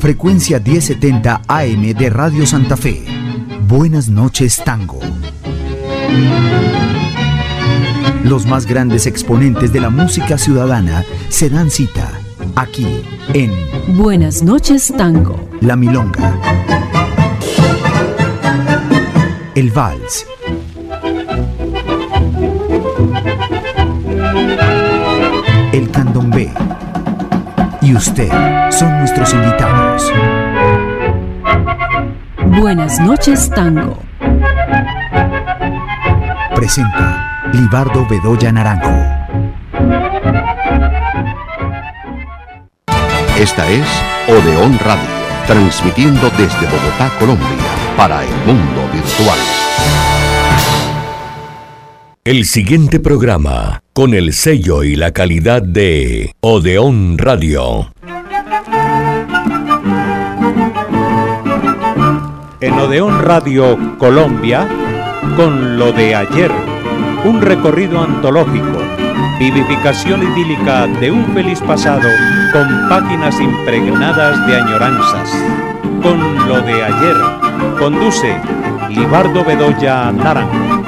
frecuencia 1070 AM de Radio Santa Fe. Buenas noches, Tango. Los más grandes exponentes de la música ciudadana se dan cita aquí en Buenas noches, Tango. La Milonga, el Vals, el Candombe y usted son nuestros invitados. Buenas noches, Tango. Presenta Libardo Bedoya Naranjo. Esta es Odeón Radio, transmitiendo desde Bogotá, Colombia, para el mundo virtual. El siguiente programa, con el sello y la calidad de Odeón Radio. En Odeón Radio Colombia, con lo de ayer, un recorrido antológico, vivificación idílica de un feliz pasado con páginas impregnadas de añoranzas. Con lo de ayer, conduce Libardo Bedoya Naranjo.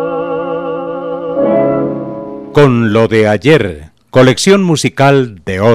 Con lo de ayer, colección musical de oro.